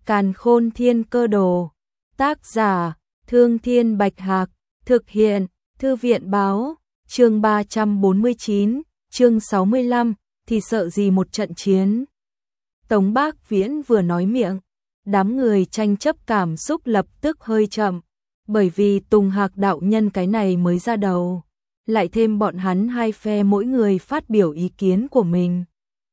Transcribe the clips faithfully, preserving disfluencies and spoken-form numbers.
Càn Khôn Thiên Cơ Đồ. Tác giả: Thương Thiên Bạch Hạc. Thực hiện: Thư viện báo. Chương ba trăm bốn mươi chín, chương sáu mươi lăm, thì sợ gì một trận chiến. Tống Bác Viễn vừa nói miệng, đám người tranh chấp cảm xúc lập tức hơi chậm, bởi vì Tùng Hạc đạo nhân cái này mới ra đầu, lại thêm bọn hắn hai phe mỗi người phát biểu ý kiến của mình.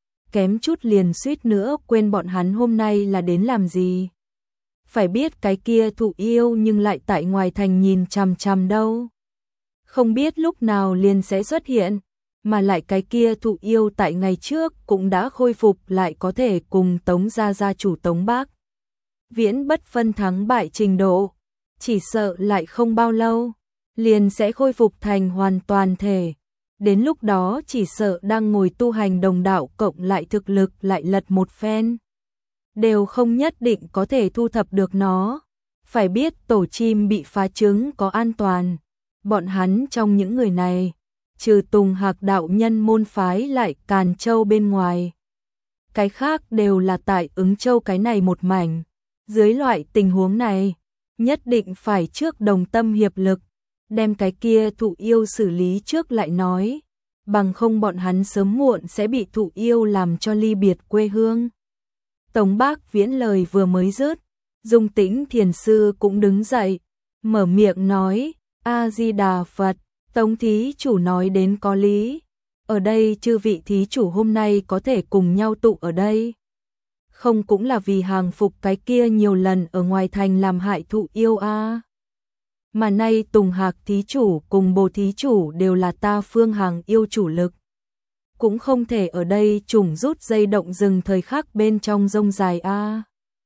Kém chút liền suýt nữa quên bọn hắn hôm nay là đến làm gì. Phải biết cái kia Thụ Yêu nhưng lại tại ngoài thành nhìn chằm chằm đâu. Không biết lúc nào liền sẽ xuất hiện, mà lại cái kia Thụ Yêu tại ngày trước cũng đã khôi phục lại có thể cùng Tống gia gia chủ Tống Bác Viễn bất phân thắng bại trình độ, chỉ sợ lại không bao lâu liền sẽ khôi phục thành hoàn toàn thể. Đến lúc đó chỉ sợ đang ngồi tu hành đồng đạo cộng lại thực lực lại lật một phen, đều không nhất định có thể thu thập được nó. Phải biết tổ chim bị phá trứng có an toàn, bọn hắn trong những người này, trừ Tùng Hạc đạo nhân môn phái lại Càn Châu bên ngoài, cái khác đều là tại Ứng Châu cái này một mảnh. Dưới loại tình huống này, nhất định phải trước đồng tâm hiệp lực, đem cái kia Thụ Yêu xử lý trước lại nói, bằng không bọn hắn sớm muộn sẽ bị Thụ Yêu làm cho ly biệt quê hương. Tống Bác Viễn lời vừa mới dứt, Dung Tĩnh Thiền Sư cũng đứng dậy, mở miệng nói: A-di-đà Phật, Tống thí chủ nói đến có lý, ở đây chư vị thí chủ hôm nay có thể cùng nhau tụ ở đây, không cũng là vì hàng phục cái kia nhiều lần ở ngoài thành làm hại Thụ Yêu a? À? Mà nay Tùng Hạc thí chủ cùng Bồ thí chủ đều là ta Phương Hàng yêu chủ lực, cũng không thể ở đây trùng rút dây động rừng thời khắc bên trong rông dài a. À.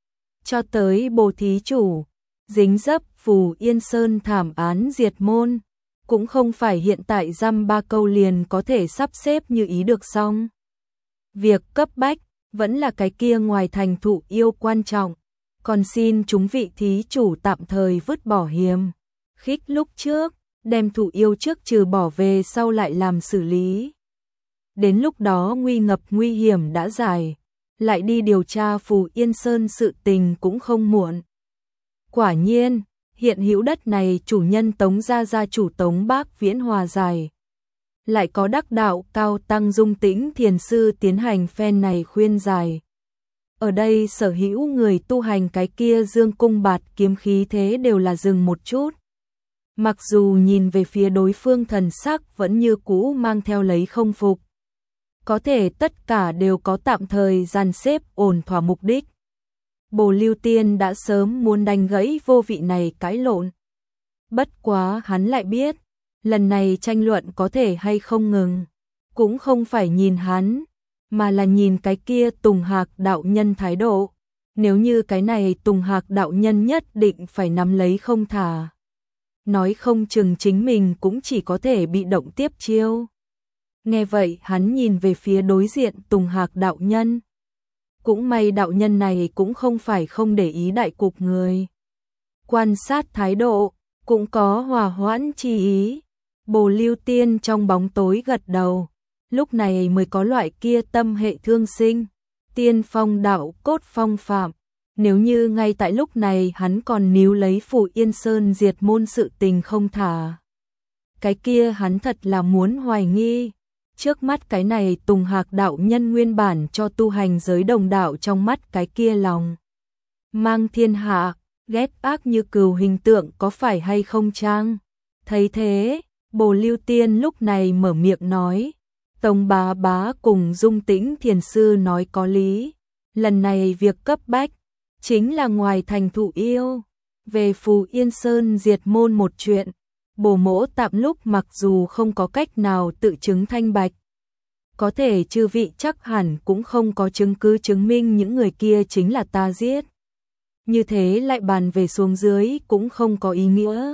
Cho tới Bồ thí chủ, dính dấp Phù Yên Sơn thảm án diệt môn, cũng không phải hiện tại dăm ba câu liền có thể sắp xếp như ý được xong. Việc cấp bách vẫn là cái kia ngoài thành Thụ Yêu quan trọng, còn xin chúng vị thí chủ tạm thời vứt bỏ hiềm khích lúc trước, đem Thụ Yêu trước trừ bỏ về sau lại làm xử lý. Đến lúc đó nguy ngập nguy hiểm đã giải, lại đi điều tra Phù Yên Sơn sự tình cũng không muộn. Quả nhiên, hiện hữu đất này chủ nhân Tống gia gia chủ Tống Bác Viễn hòa giải, lại có đắc đạo cao tăng Dung Tĩnh Thiền Sư tiến hành phen này khuyên giải. Ở đây sở hữu người tu hành cái kia dương cung bạt kiếm khí thế đều là dừng một chút. Mặc dù nhìn về phía đối phương thần sắc vẫn như cũ mang theo lấy không phục, có thể tất cả đều có tạm thời dàn xếp ổn thỏa mục đích. Bồ Lưu Tiên đã sớm muốn đánh gãy vô vị này cãi lộn. Bất quá hắn lại biết, lần này tranh luận có thể hay không ngừng, cũng không phải nhìn hắn, mà là nhìn cái kia Tùng Hạc đạo nhân thái độ. Nếu như cái này Tùng Hạc đạo nhân nhất định phải nắm lấy không thả, nói không chừng chính mình cũng chỉ có thể bị động tiếp chiêu. Nghe vậy hắn nhìn về phía đối diện Tùng Hạc đạo nhân. Cũng may đạo nhân này cũng không phải không để ý đại cục người. Quan sát thái độ, cũng có hòa hoãn chi ý. Bồ Lưu Tiên trong bóng tối gật đầu, lúc này mới có loại kia tâm hệ thương sinh, tiên phong đạo cốt phong phạm. Nếu như ngay tại lúc này hắn còn níu lấy Phù Yên Sơn diệt môn sự tình không thả, cái kia hắn thật là muốn hoài nghi. Trước mắt cái này Tùng Hạc đạo nhân nguyên bản cho tu hành giới đồng đạo trong mắt cái kia lòng mang thiên hạ, ghét ác như cừu hình tượng có phải hay không chăng? Thấy thế, Bồ Lưu Tiên lúc này mở miệng nói: Tống bá bá cùng Dung Tĩnh Thiền Sư nói có lý, lần này việc cấp bách chính là ngoài thành Thụ Yêu. Về Phù Yên Sơn diệt môn một chuyện, Bồ mỗ tạm lúc mặc dù không có cách nào tự chứng thanh bạch, có thể chư vị chắc hẳn cũng không có chứng cứ chứng minh những người kia chính là ta giết. Như thế lại bàn về xuống dưới cũng không có ý nghĩa.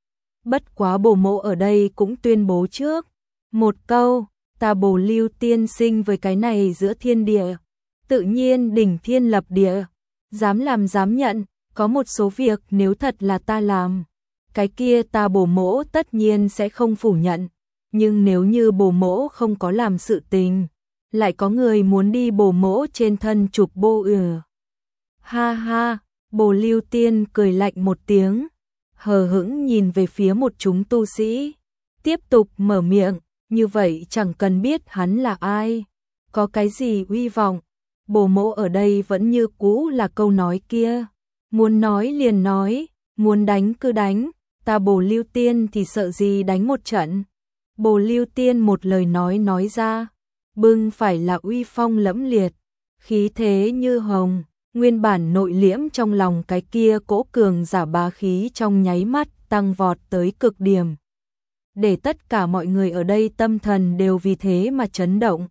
Bất quá Bồ mỗ ở đây cũng tuyên bố trước một câu, ta Bồ Lưu Tiên sinh với cái này giữa thiên địa, tự nhiên đỉnh thiên lập địa, dám làm dám nhận. Có một số việc nếu thật là ta làm, cái kia ta Bồ mỗ tất nhiên sẽ không phủ nhận. Nhưng nếu như Bồ mỗ không có làm sự tình, lại có người muốn đi Bồ mỗ trên thân chụp bô ừa, Ha ha, Bồ Lưu Tiên cười lạnh một tiếng, hờ hững nhìn về phía một chúng tu sĩ, tiếp tục mở miệng, như vậy chẳng cần biết hắn là ai, có cái gì uy vọng, Bồ mỗ ở đây vẫn như cũ là câu nói kia, muốn nói liền nói, muốn đánh cứ đánh, ta Bồ Lưu Tiên thì sợ gì đánh một trận. Bồ Lưu Tiên một lời nói nói ra, bưng phải là uy phong lẫm liệt, khí thế như hồng, nguyên bản nội liễm trong lòng cái kia cỗ cường giả bá khí trong nháy mắt tăng vọt tới cực điểm. Để tất cả mọi người ở đây tâm thần đều vì thế mà chấn động.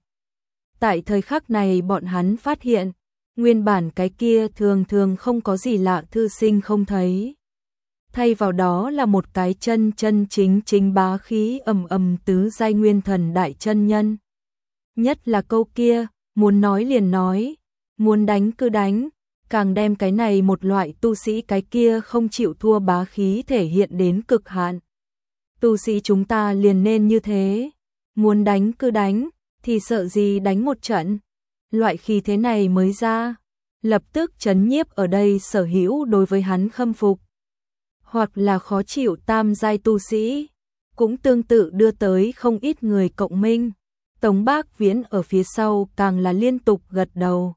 Tại thời khắc này bọn hắn phát hiện, nguyên bản cái kia thường thường không có gì lạ thư sinh không thấy. Thay vào đó là một cái chân chân chính chính bá khí ầm ầm tứ giai nguyên thần đại chân nhân. Nhất là câu kia, muốn nói liền nói, muốn đánh cứ đánh, càng đem cái này một loại tu sĩ cái kia không chịu thua bá khí thể hiện đến cực hạn. Tu sĩ chúng ta liền nên như thế, muốn đánh cứ đánh, thì sợ gì đánh một trận. Loại khí thế này mới ra, lập tức chấn nhiếp ở đây sở hữu đối với hắn khâm phục. Hoặc là khó chịu tam giai tu sĩ, cũng tương tự đưa tới không ít người cộng minh. Tống Bác Viễn ở phía sau càng là liên tục gật đầu,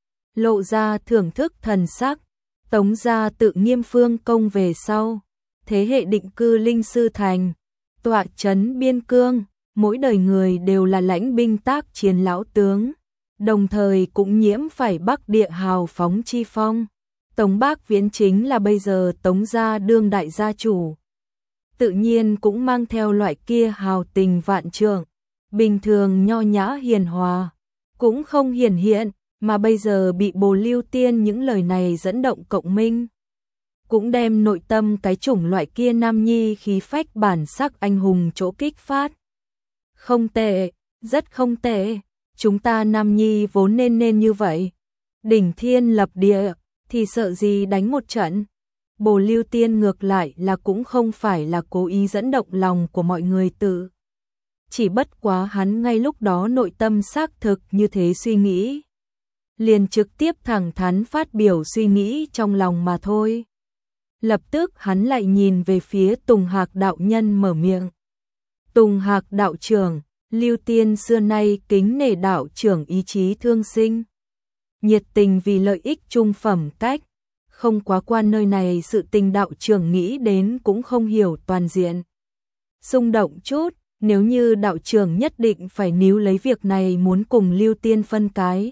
lộ ra thưởng thức thần sắc. Tống gia tự Nghiêm Phương công về sau, thế hệ định cư Linh Sư Thành, tọa trấn biên cương, mỗi đời người đều là lãnh binh tác chiến lão tướng, đồng thời cũng nhiễm phải Bắc Địa hào phóng chi phong. Tống Bác Viễn chính là bây giờ Tống gia đương đại gia chủ, tự nhiên cũng mang theo loại kia hào tình vạn trượng, bình thường nho nhã hiền hòa, cũng không hiển hiện, mà bây giờ bị Bồ Lưu Tiên những lời này dẫn động cộng minh, cũng đem nội tâm cái chủng loại kia nam nhi khí phách bản sắc anh hùng chỗ kích phát. Không tệ, rất không tệ, chúng ta nam nhi vốn nên nên như vậy, đỉnh thiên lập địa, thì sợ gì đánh một trận. Bồ Lưu Tiên ngược lại là cũng không phải là cố ý dẫn động lòng của mọi người tự. Chỉ bất quá hắn ngay lúc đó nội tâm xác thực như thế suy nghĩ, liền trực tiếp thẳng thắn phát biểu suy nghĩ trong lòng mà thôi. Lập tức hắn lại nhìn về phía Tùng Hạc đạo nhân mở miệng. Tùng Hạc đạo trưởng, Lưu Tiên xưa nay kính nể đạo trưởng ý chí thương sinh, nhiệt tình vì lợi ích trung phẩm cách, không quá quan nơi này sự tình đạo trưởng nghĩ đến cũng không hiểu toàn diện. Xung động chút, nếu như đạo trưởng nhất định phải níu lấy việc này muốn cùng Lưu Tiên phân cái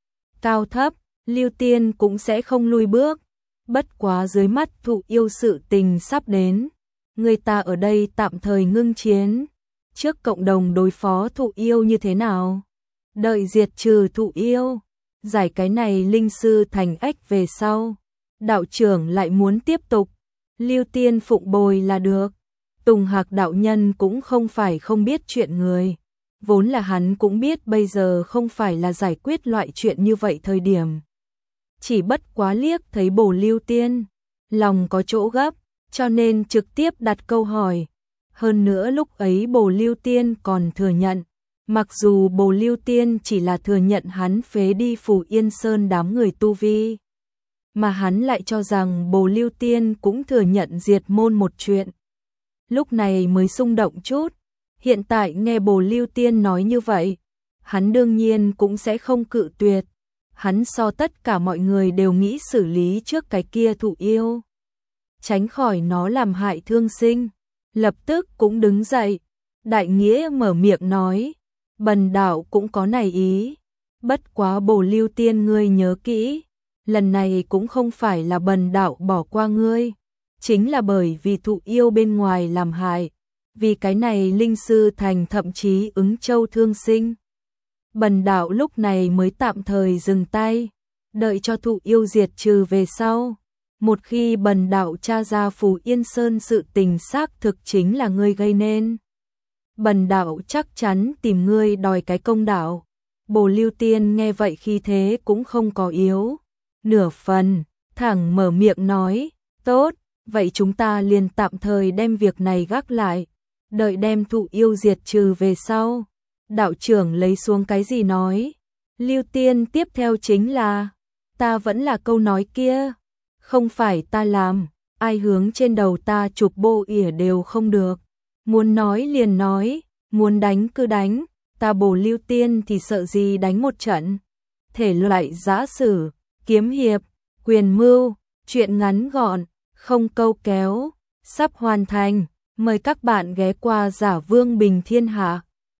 cao thấp, Lưu Tiên cũng sẽ không lui bước. Bất quá dưới mắt Thụ Yêu sự tình sắp đến, người ta ở đây tạm thời ngưng chiến, trước cộng đồng đối phó Thụ Yêu như thế nào? Đợi diệt trừ Thụ Yêu, giải cái này Linh Sư Thành ách về sau, đạo trưởng lại muốn tiếp tục, Lưu Tiên phụng bồi là được. Tùng Hạc đạo nhân cũng không phải không biết chuyện người, vốn là hắn cũng biết bây giờ không phải là giải quyết loại chuyện như vậy thời điểm. Chỉ bất quá liếc thấy Bồ Lưu Tiên, lòng có chỗ gấp, cho nên trực tiếp đặt câu hỏi. Hơn nữa lúc ấy Bồ Lưu Tiên còn thừa nhận, mặc dù Bồ Lưu Tiên chỉ là thừa nhận hắn phế đi Phù Yên Sơn đám người tu vi, mà hắn lại cho rằng Bồ Lưu Tiên cũng thừa nhận diệt môn một chuyện. Lúc này mới xung động chút, hiện tại nghe Bồ Lưu Tiên nói như vậy, hắn đương nhiên cũng sẽ không cự tuyệt. Hắn so tất cả mọi người đều nghĩ xử lý trước cái kia Thụ Yêu, tránh khỏi nó làm hại thương sinh. Lập tức cũng đứng dậy, đại nghĩa mở miệng nói, bần đạo cũng có này ý, bất quá Bồ Lưu Tiên ngươi nhớ kỹ, lần này cũng không phải là bần đạo bỏ qua ngươi, chính là bởi vì Thụ Yêu bên ngoài làm hại, vì cái này Linh Sư Thành thậm chí ứng châu thương sinh. Bần đạo lúc này mới tạm thời dừng tay, đợi cho Thụ Yêu diệt trừ về sau. Một khi bần đạo tra ra Phù Yên Sơn sự tình xác thực chính là ngươi gây nên, bần đạo chắc chắn tìm ngươi đòi cái công đạo. Bồ Lưu Tiên nghe vậy khi thế cũng không có yếu nửa phần, thẳng mở miệng nói, tốt, vậy chúng ta liền tạm thời đem việc này gác lại, đợi đem Thụ Yêu diệt trừ về sau. Đạo trưởng lấy xuống cái gì nói, Lưu Tiên tiếp theo chính là, ta vẫn là câu nói kia, không phải ta làm, ai hướng trên đầu ta chụp bô ỉa đều không được. Muốn nói liền nói, muốn đánh cứ đánh, ta Bồ Lưu Tiên thì sợ gì đánh một trận. Thể loại giã sử, kiếm hiệp, quyền mưu, truyện ngắn gọn, không câu kéo, sắp hoàn thành. Mời các bạn ghé qua Giả Vương Bình Thiên Hạ.